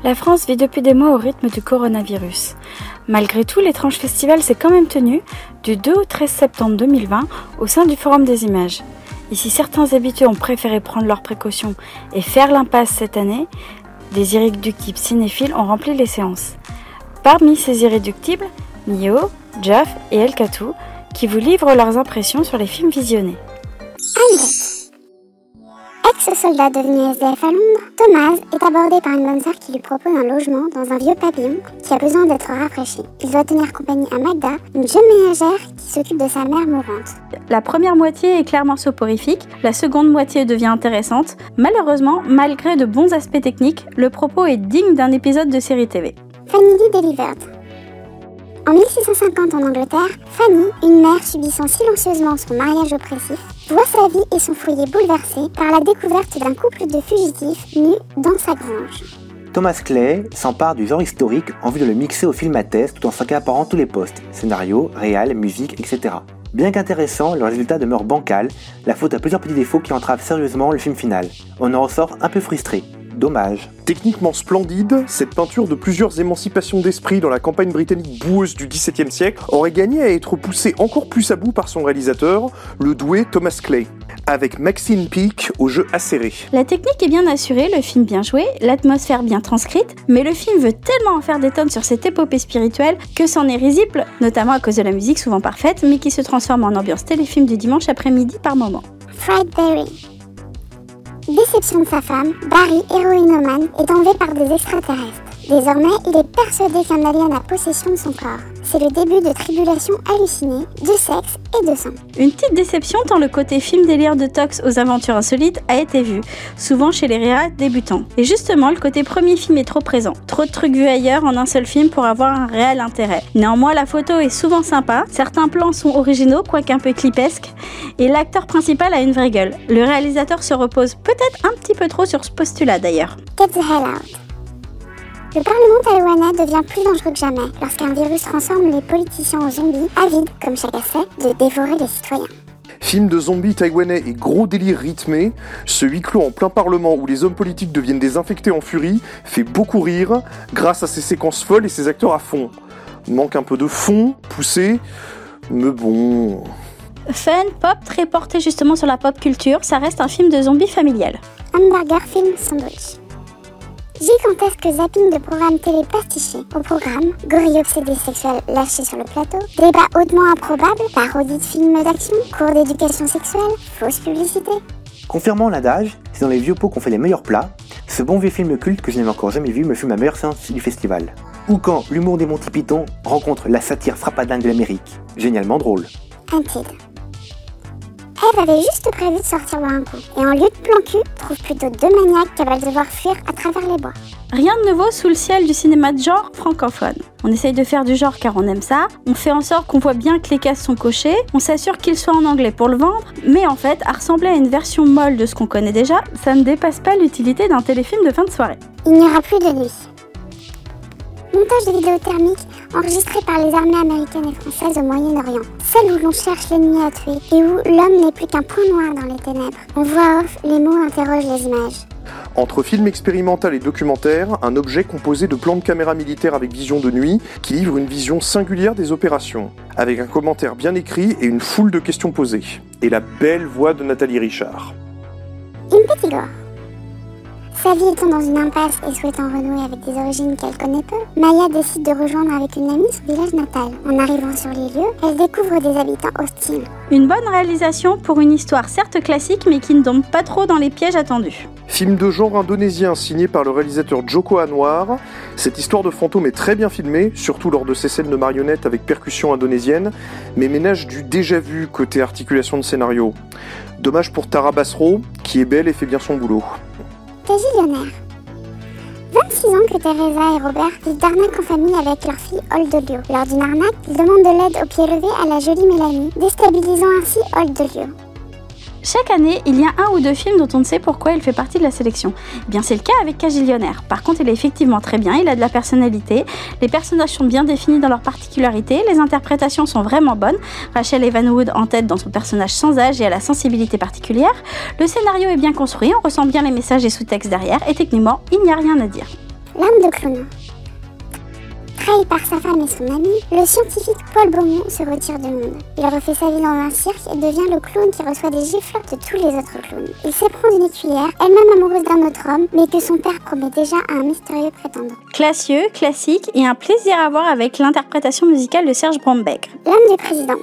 La France vit depuis des mois au rythme du coronavirus. Malgré tout, l'étrange festival s'est quand même tenu du 2 au 13 septembre 2020 au sein du Forum des Images. Et si certains habitués ont préféré prendre leurs précautions et faire l'impasse cette année, des irréductibles cinéphiles ont rempli les séances. Parmi ces irréductibles, Mio, Geoff et El Katou, qui vous livrent leurs impressions sur les films visionnés. Ex-soldat devenu SDF à Londres, Thomas est abordé par une bonne sœur qui lui propose un logement dans un vieux pavillon qui a besoin d'être rafraîchi. Il doit tenir compagnie à Magda, une jeune ménagère qui s'occupe de sa mère mourante. La première moitié est clairement soporifique, la seconde moitié devient intéressante. Malheureusement, malgré de bons aspects techniques, le propos est digne d'un épisode de série TV. Family Delivered. En 1650 en Angleterre, Fanny, une mère subissant silencieusement son mariage oppressif, voit sa vie et son foyer bouleversés par la découverte d'un couple de fugitifs nus dans sa grange. Thomas Clay s'empare du genre historique en vue de le mixer au film à thèse tout en s'accaparant tous les postes, scénario, réal, musique, etc. Bien qu'intéressant, le résultat demeure bancal, la faute a plusieurs petits défauts qui entravent sérieusement le film final. On en ressort un peu frustré. Dommage. Techniquement splendide, cette peinture de plusieurs émancipations d'esprit dans la campagne britannique boueuse du XVIIe siècle aurait gagné à être poussée encore plus à bout par son réalisateur, le doué Thomas Clay, avec Maxine Peake au jeu acéré. La technique est bien assurée, le film bien joué, l'atmosphère bien transcrite, mais le film veut tellement en faire des tonnes sur cette épopée spirituelle que c'en est risible, notamment à cause de la musique souvent parfaite, mais qui se transforme en ambiance téléfilm du dimanche après-midi par moments. Fried Berry. Déception de sa femme, Barry, héroïnomane, est enlevé par des extraterrestres. Désormais, il est persuadé qu'un alien a possession de son corps. C'est le début de tribulations hallucinées, de sexe et de sang. Une petite déception tant le côté film délire de Tox aux aventures insolites a été vu, souvent chez les réals débutants. Et justement, le côté premier film est trop présent. Trop de trucs vus ailleurs en un seul film pour avoir un réel intérêt. Néanmoins, la photo est souvent sympa, certains plans sont originaux, quoique un peu clipesques, et l'acteur principal a une vraie gueule. Le réalisateur se repose peut-être un petit peu trop sur ce postulat d'ailleurs. Get the hell out. Le Parlement taïwanais devient plus dangereux que jamais lorsqu'un virus transforme les politiciens en zombies, avides, comme chacun sait, de dévorer les citoyens. Film de zombies taïwanais et gros délire rythmé, ce huis clos en plein parlement où les hommes politiques deviennent désinfectés en furie fait beaucoup rire grâce à ses séquences folles et ses acteurs à fond. Manque un peu de fond, poussé, mais bon... Fun, pop, très porté justement sur la pop culture, ça reste un film de zombies familial. Hamburger film sandwich. Gigantesque zapping de programmes télé pastichés. Au programme, gorilles obsédés sexuels lâchés sur le plateau, débats hautement improbables, parodies de films d'action, cours d'éducation sexuelle, fausses publicités. Confirmant l'adage, c'est dans les vieux pots qu'on fait les meilleurs plats, ce bon vieux film culte que je n'ai encore jamais vu me fut ma meilleure séance du festival. Ou quand l'humour des Monty Python rencontre la satire frappadingue de l'Amérique. Génialement drôle. Until. Eve avait juste prévu de sortir boire un coup, et en lieu de plan cul, trouve plutôt deux maniaques qu'elle va devoir fuir à travers les bois. Rien de nouveau sous le ciel du cinéma de genre francophone. On essaye de faire du genre car on aime ça, on fait en sorte qu'on voit bien que les cases sont cochées, on s'assure qu'ils soient en anglais pour le vendre, mais en fait, à ressembler à une version molle de ce qu'on connaît déjà, ça ne dépasse pas l'utilité d'un téléfilm de fin de soirée. Il n'y aura plus de nuit. Montage de vidéos thermiques enregistré par les armées américaines et françaises au Moyen-Orient. Celle où l'on cherche l'ennemi à tuer et où l'homme n'est plus qu'un point noir dans les ténèbres. En voix off, les mots interrogent les images. Entre film expérimental et documentaire, un objet composé de plans de caméra militaire avec vision de nuit qui livre une vision singulière des opérations, avec un commentaire bien écrit et une foule de questions posées. Et la belle voix de Nathalie Richard. Une petite gore. Sa vie étant dans une impasse et souhaitant renouer avec des origines qu'elle connaît peu, Maya décide de rejoindre avec une amie son village natal. En arrivant sur les lieux, elle découvre des habitants hostiles. Une bonne réalisation pour une histoire certes classique mais qui ne tombe pas trop dans les pièges attendus. Film de genre indonésien signé par le réalisateur Joko Anwar. Cette histoire de fantôme est très bien filmée, surtout lors de ces scènes de marionnettes avec percussion indonésienne, mais ménage du déjà-vu côté articulation de scénario. Dommage pour Tara Basro, qui est belle et fait bien son boulot. Cagillionnaire. 26 ans que Teresa et Robert vivent d'arnaque en famille avec leur fille Oldolio. Lors d'une arnaque, ils demandent de l'aide au pied levé à la jolie Mélanie, déstabilisant ainsi Oldolio. Chaque année, il y a un ou deux films dont on ne sait pourquoi il fait partie de la sélection. Eh bien, c'est le cas avec Cagillionnaire. Par contre, il est effectivement très bien, il a de la personnalité, les personnages sont bien définis dans leurs particularités, les interprétations sont vraiment bonnes, Rachel Evan-Wood en tête dans son personnage sans âge et à la sensibilité particulière, le scénario est bien construit, on ressent bien les messages et sous-textes derrière, et techniquement, il n'y a rien à dire. L'arme de clown. Trahi par sa femme et son ami, le scientifique Paul Beaumont se retire du monde. Il refait sa vie dans un cirque et devient le clown qui reçoit des gifles de tous les autres clowns. Il s'éprend d'une écuyère, elle-même amoureuse d'un autre homme, mais que son père promet déjà à un mystérieux prétendant. Classieux, classique et un plaisir à voir avec l'interprétation musicale de Serge Brombeck. L'âme du président.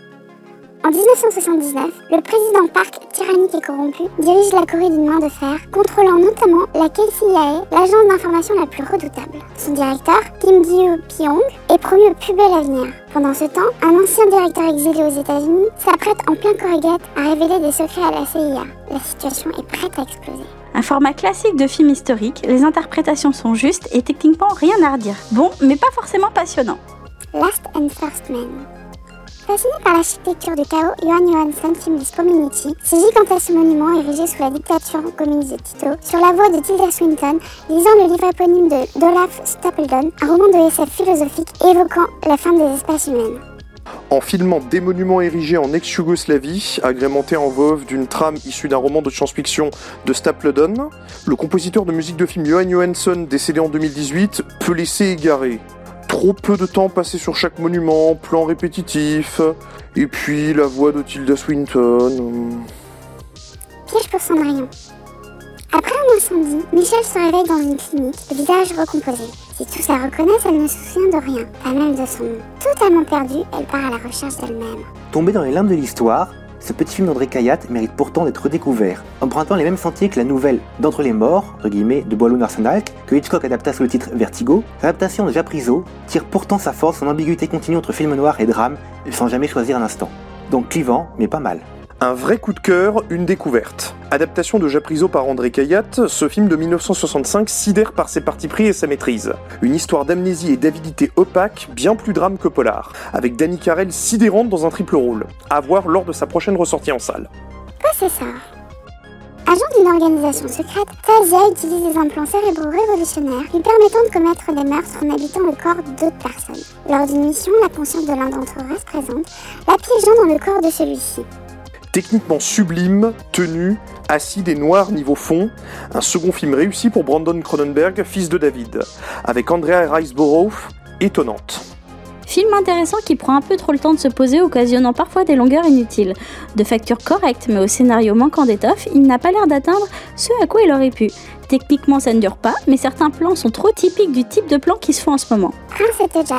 En 1979, le président Park, tyrannique et corrompu, dirige la Corée d'une main de fer, contrôlant notamment la KCIA, l'agence d'information la plus redoutable. Son directeur, Kim Gyu-pyong, est promu au plus bel avenir. Pendant ce temps, un ancien directeur exilé aux États-Unis s'apprête en plein Corégate à révéler des secrets à la CIA. La situation est prête à exploser. Un format classique de film historique, les interprétations sont justes et techniquement rien à redire. Bon, mais pas forcément passionnant. Last and First Man. Fasciné par l'architecture du chaos, Johan Johansson filme les Community, ce gigantesque monument érigé sous la dictature communiste de Tito, sur la voie de Tilda Swinton, lisant le livre éponyme d'Olaf Stapledon, un roman de SF philosophique évoquant la fin des espèces humaines. En filmant des monuments érigés en ex-Yougoslavie, agrémentés en VOV d'une trame issue d'un roman de science-fiction de Stapledon, le compositeur de musique de film Johan Johansson, décédé en 2018, peut laisser égarer. Trop peu de temps passé sur chaque monument, plan répétitif, et puis la voix de Tilda Swinton. Piège pour Cendrillon. Après un incendie, Michel se réveille dans une clinique, le visage recomposé. Si tous la reconnaissent, elle ne se souvient de rien, pas même de son nom. Totalement perdue, elle part à la recherche d'elle-même. Tombé dans les limbes de l'histoire, ce petit film d'André Cayatte mérite pourtant d'être redécouvert, empruntant les mêmes sentiers que la nouvelle d'Entre les morts, entre guillemets, de Boileau-Narsenalk, que Hitchcock adapta sous le titre Vertigo. L'adaptation de Japrisot tire pourtant sa force en ambiguïté continue entre film noir et drame, sans jamais choisir un instant. Donc clivant, mais pas mal. Un vrai coup de cœur, une découverte. Adaptation de Japrisot par André Cayatte, ce film de 1965 sidère par ses partis pris et sa maîtrise. Une histoire d'amnésie et d'avidité opaque, bien plus drame que polar, avec Dani Carrel sidérante dans un triple rôle, à voir lors de sa prochaine ressortie en salle. Possessor. Agent d'une organisation secrète, Tasia utilise des implants cérébraux révolutionnaires lui permettant de commettre des meurtres en habitant le corps d'autres personnes. Lors d'une mission, la conscience de l'un d'entre eux reste présente, la piégeant dans le corps de celui-ci. Techniquement sublime, tenu, acide et noir niveau fond, un second film réussi pour Brandon Cronenberg, fils de David, avec Andrea Riseborough, étonnante. Film intéressant qui prend un peu trop le temps de se poser, occasionnant parfois des longueurs inutiles. De facture correcte, mais au scénario manquant d'étoffe, il n'a pas l'air d'atteindre ce à quoi il aurait pu. Techniquement, ça ne dure pas, mais certains plans sont trop typiques du type de plan qui se font en ce moment. Prince et Tejab.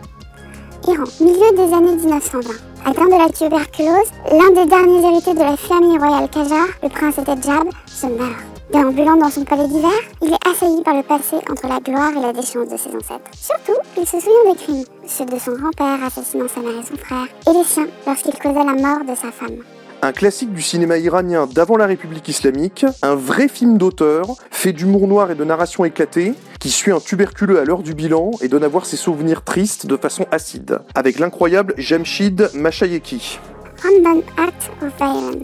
Iran, milieu des années 1920. Atteint de la tuberculose, l'un des derniers héritiers de la famille royale Qajar, le prince Tejab, se meurt. Déambulant dans son palais d'hiver, il est assailli par le passé entre la gloire et la déchéance de ses ancêtres. Surtout, il se souvient des crimes, ceux de son grand-père assassinant sa mère et son frère, et les siens lorsqu'il causait la mort de sa femme. Un classique du cinéma iranien d'avant la République islamique, un vrai film d'auteur, fait d'humour noir et de narration éclatée, qui suit un tuberculeux à l'heure du bilan et donne à voir ses souvenirs tristes de façon acide, avec l'incroyable Jamshid Mashayekhi. Random Act of Violence.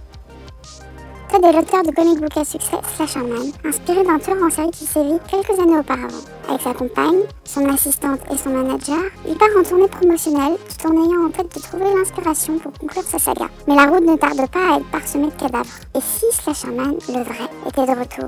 Ted est l'auteur de comic book à succès Slasherman, inspiré d'un tueur en série qui sévit quelques années auparavant. Avec sa compagne, son assistante et son manager, il part en tournée promotionnelle tout en ayant en tête de trouver l'inspiration pour conclure sa saga. Mais la route ne tarde pas à être parsemée de cadavres. Et si Slasherman, le vrai, était de retour?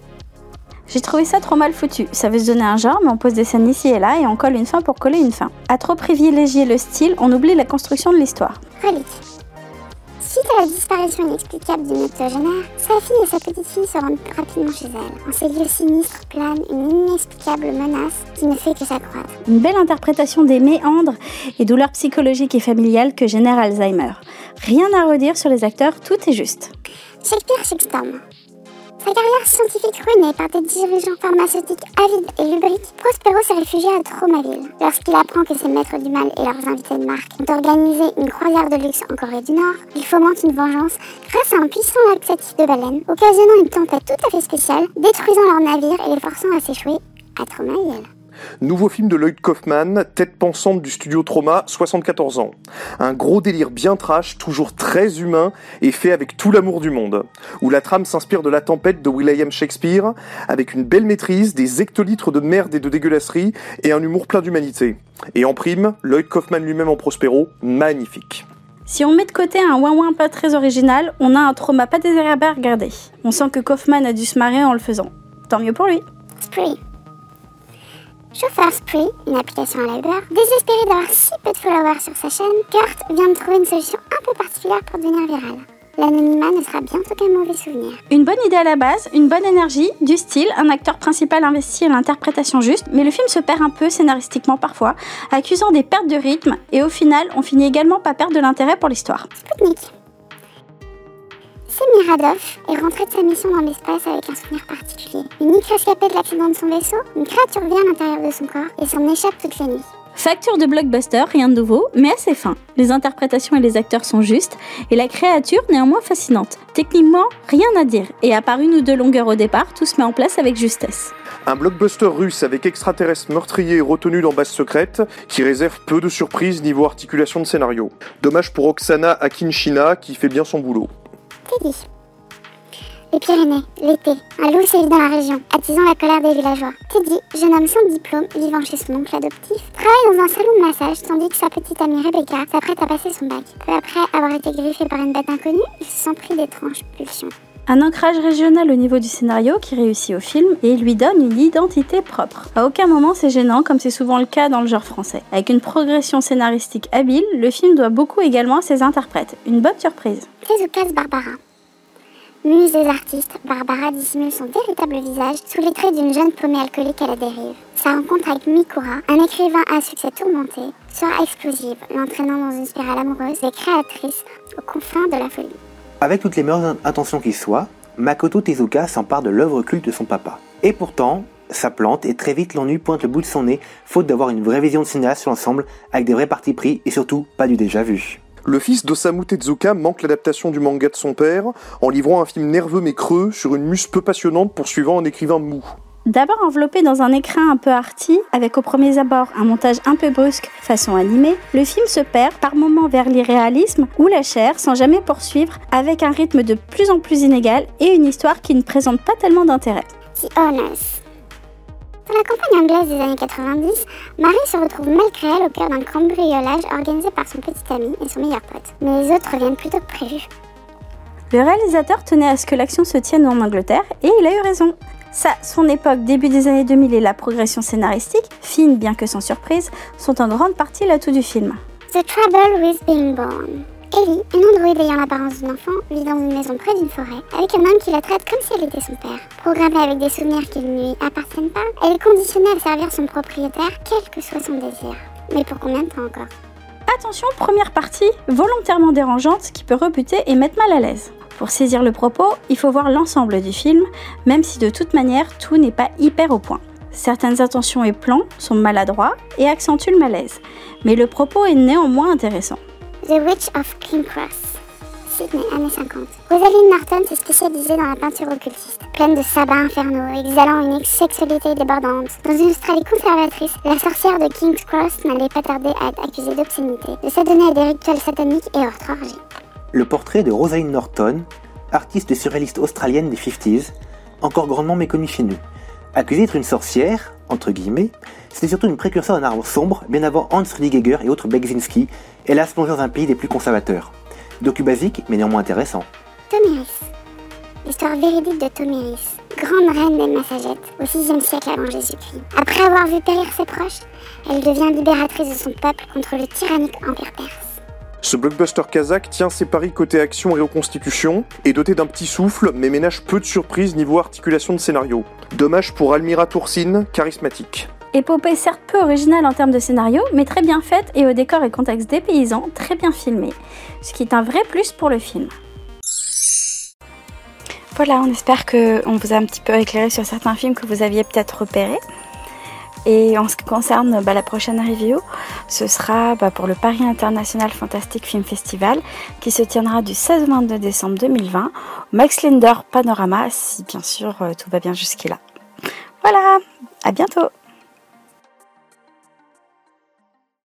J'ai trouvé ça trop mal foutu. Ça veut se donner un genre, mais on pose des scènes ici et là et on colle une fin pour coller une fin. À trop privilégier le style, on oublie la construction de l'histoire. Relique. Suite à la disparition inexplicable d'une octogénaire, sa fille et sa petite-fille se rendent rapidement chez elle. En ces lieux sinistres plane une inexplicable menace qui ne fait que s'accroître. Une belle interprétation des méandres et douleurs psychologiques et familiales que génère Alzheimer. Rien à redire sur les acteurs, tout est juste. Shakespeare Shitstorm. Sa carrière scientifique ruinée par des dirigeants pharmaceutiques avides et lubriques, Prospero s'est réfugié à Tromaville. Lorsqu'il apprend que ses maîtres du mal et leurs invités de marque ont organisé une croisière de luxe en Corée du Nord, il fomente une vengeance grâce à un puissant laxatif de baleines, occasionnant une tempête tout à fait spéciale, détruisant leur navire et les forçant à s'échouer à Tromaville. Nouveau film de Lloyd Kaufman, tête pensante du studio Troma, 74 ans. Un gros délire bien trash, toujours très humain et fait avec tout l'amour du monde. Où la trame s'inspire de La Tempête de William Shakespeare, avec une belle maîtrise, des hectolitres de merde et de dégueulasserie et un humour plein d'humanité. Et en prime, Lloyd Kaufman lui-même en Prospero, magnifique. Si on met de côté un ouin-ouin pas très original, on a un trauma pas désagréable à regarder. On sent que Kaufman a dû se marrer en le faisant. Tant mieux pour lui. Spree. Chauffeur Spree, une application à la Uber, désespéré d'avoir si peu de followers sur sa chaîne, Kurt vient de trouver une solution un peu particulière pour devenir viral. L'anonymat ne sera bientôt qu'un mauvais souvenir. Une bonne idée à la base, une bonne énergie, du style, un acteur principal investi à l'interprétation juste, mais le film se perd un peu scénaristiquement parfois, accusant des pertes de rythme, et au final, on finit également par perdre de l'intérêt pour l'histoire. Spoutnik. Semiradov est rentré de sa mission dans l'espace avec un souvenir particulier. Une micro-rescapée de l'accident de son vaisseau, une créature vient à l'intérieur de son corps et s'en échappe toute la nuit. Facture de blockbuster, rien de nouveau, mais assez fin. Les interprétations et les acteurs sont justes, et la créature néanmoins fascinante. Techniquement, rien à dire, et à part une ou deux longueurs au départ, tout se met en place avec justesse. Un blockbuster russe avec extraterrestres meurtriers et retenus dans base secrète, qui réserve peu de surprises niveau articulation de scénario. Dommage pour Oksana Akinchina, qui fait bien son boulot. Teddy. Les Pyrénées, l'été, un loup sévit dans la région, attisant la colère des villageois. Teddy, jeune homme sans diplôme, vivant chez son oncle adoptif, travaille dans un salon de massage tandis que sa petite amie Rebecca s'apprête à passer son bac. Peu après avoir été griffé par une bête inconnue, il se sent pris d'étranges pulsions. Un ancrage régional au niveau du scénario qui réussit au film et lui donne une identité propre. À aucun moment c'est gênant comme c'est souvent le cas dans le genre français. Avec une progression scénaristique habile, le film doit beaucoup également à ses interprètes. Une bonne surprise. Tezuka's Barbara. Muse des artistes, Barbara dissimule son véritable visage sous les traits d'une jeune paumée alcoolique à la dérive. Sa rencontre avec Mikura, un écrivain à succès tourmenté, sera explosive, l'entraînant dans une spirale amoureuse et créatrice aux confins de la folie. Avec toutes les meilleures intentions qui soient, Makoto Tezuka s'empare de l'œuvre culte de son papa. Et pourtant, ça plante et très vite l'ennui pointe le bout de son nez, faute d'avoir une vraie vision de cinéaste sur l'ensemble, avec des vrais partis pris et surtout pas du déjà vu. Le fils d'Osamu Tezuka manque l'adaptation du manga de son père, en livrant un film nerveux mais creux sur une muse peu passionnante poursuivant un écrivain mou. D'abord enveloppé dans un écrin un peu arty, avec au premier abord un montage un peu brusque façon animée, le film se perd par moments vers l'irréalisme ou la chair sans jamais poursuivre, avec un rythme de plus en plus inégal et une histoire qui ne présente pas tellement d'intérêt. The Honors. Dans la campagne anglaise des années 90, Marie se retrouve malgré elle au cœur d'un cambriolage organisé par son petit ami et son meilleur pote. Mais les autres reviennent plus tôt que prévu. Le réalisateur tenait à ce que l'action se tienne en Angleterre et il a eu raison. Ça, son époque, début des années 2000 et la progression scénaristique, fine bien que sans surprise, sont en grande partie l'atout du film. The Trouble with Being Born. Ellie, une androïde ayant l'apparence d'un enfant, vit dans une maison près d'une forêt, avec un homme qui la traite comme si elle était son père. Programmée avec des souvenirs qui ne lui appartiennent pas, elle est conditionnée à servir son propriétaire, quel que soit son désir. Mais pour combien de temps encore ? Attention, première partie, volontairement dérangeante, qui peut rebuter et mettre mal à l'aise. Pour saisir le propos, il faut voir l'ensemble du film, même si de toute manière, tout n'est pas hyper au point. Certaines intentions et plans sont maladroits et accentuent le malaise, mais le propos est néanmoins intéressant. The Witch of King Cross. Sydney, années 50. Rosalind Norton s'est spécialisée dans la peinture occultiste, pleine de sabbats infernaux, exhalant une sexualité débordante. Dans une Australie conservatrice, la sorcière de King's Cross n'allait pas tarder à être accusée d'obscénité, de s'adonner à des rituels sataniques et orthoorgies. Le portrait de Rosalind Norton, artiste surréaliste australienne des 50s, encore grandement méconnue chez nous. Accusée d'être une sorcière, entre guillemets, c'était surtout une précurseur d'un art sombre, bien avant Hans Rudy et autres Bekzinski, hélas plongé dans un pays des plus conservateurs. Docu basique, mais néanmoins intéressant. Tomiris. L'histoire véridique de Tomiris, grande reine des Massagettes, au VIe siècle avant Jésus-Christ. Après avoir vu périr ses proches, elle devient libératrice de son peuple contre le tyrannique empire perse. Ce blockbuster kazakh tient ses paris côté action et reconstitution, est doté d'un petit souffle, mais ménage peu de surprises niveau articulation de scénario. Dommage pour Almira Toursin, charismatique. Épopée certes peu originale en termes de scénario, mais très bien faite et au décor et contexte dépaysant, très bien filmé, ce qui est un vrai plus pour le film. Voilà, on espère qu'on vous a un petit peu éclairé sur certains films que vous aviez peut-être repérés. Et en ce qui concerne la prochaine review, ce sera pour le Paris International Fantastic Film Festival qui se tiendra du 16 au 22 décembre 2020 au Max Linder Panorama, si bien sûr tout va bien jusqu'ici. Voilà, à bientôt.